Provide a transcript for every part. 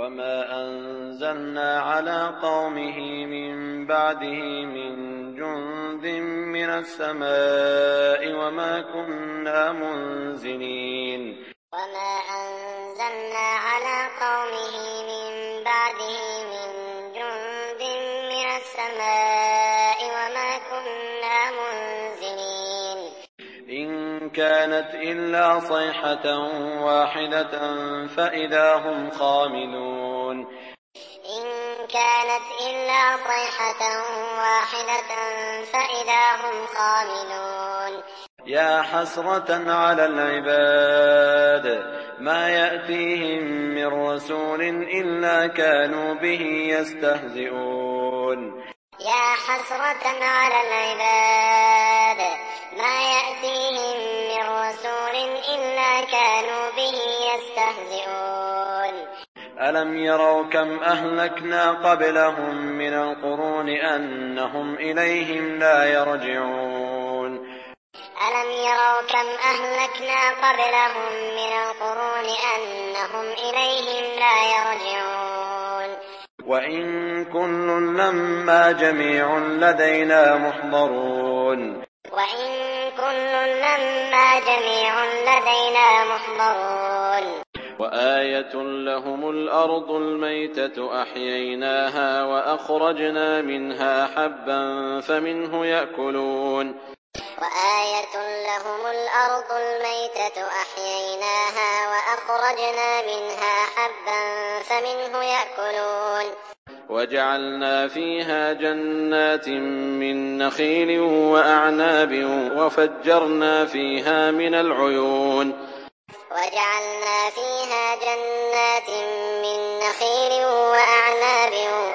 وما أنزلنا على قومه من بعده من جند من السماء وما كنا منزلين وما أنزلنا على قومه من بعده من جند من السماء وما كنا منزلين إن كانت إلا صيحة واحدة فإذا هم خامدون إن كانت إلا صيحة واحدة فإذا هم خامدون يا حسرة على العباد ما يأتيهم من رسول إلا كانوا به يستهزئون يا حسرة على العباد ما يأتيهم من رسول إلا كانوا به يستهزئون ألم يروا كم أهلكنا قبلهم من القرون أنهم إليهم لا يرجعون ألم يروا كم أهلكنا قبلهم من القرون أنهم إليهم لا يرجعون وإن كل لما جميع لدينا محضرون وإن كل لما جميع لدينا محضرون وآية لهم الأرض الميتة أحييناها وأخرجنا منها حبا فمنه يأكلون وآية لهم الأرض الميتة أحييناها وأخرجنا منها حبا فمنه يأكلون وجعلنا فيها جنات من نخيل وأعناب وفجرنا فيها من العيون وجعلنا فيها جنات من نخيل وأعناب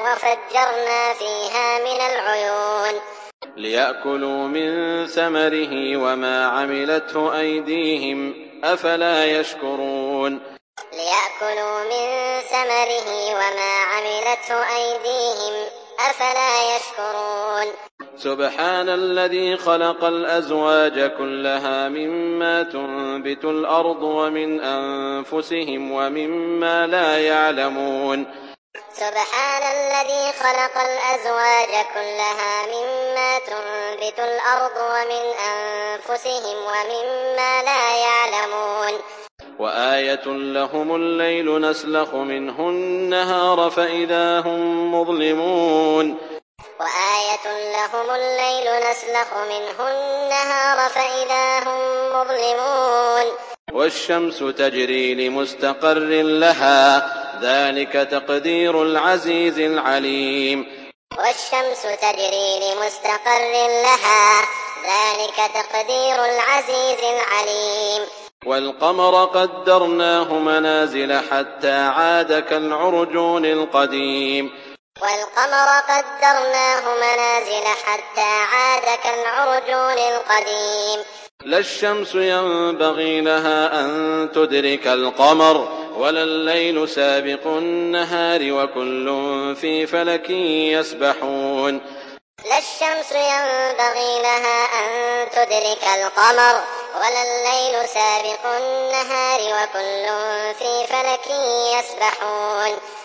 وفجرنا فيها من العيون ليأكلوا من ثمره وما عملته أيديهم أفلا يشكرون ليأكلوا من ثمره وما عملته أيديهم أفلا يشكرون سبحان الذي خلق الأزواج كلها مما تنبت الأرض ومن أنفسهم ومما لا يعلمون سبحان الذي خلق الأزواج كلها مما تنبت الأرض ومن أنفسهم ومما لا يعلمون وآية لهم الليل نسلخ منه النهار فإذا هم مظلمون وآية لهم الليل نسلخ منه النهار فإذا هم مظلمون والشمس تجري لمستقر لها ذلك تقدير العزيز العليم والشمس تجري لمستقر لها ذلك تقدير العزيز العليم والقمر قدرناه منازل حتى عاد كالعرجون القديم والقمر قدرناه منازل حتى عاد كالعرجون القديم لا الشمس ينبغي لها أن تدرك القمر ولا الليل سابق النهار وكل في فلك يسبحون لا الشمس ينبغي لها أن تدرك القمر ولا الليل سابق النهار وكل في فلك يسبحون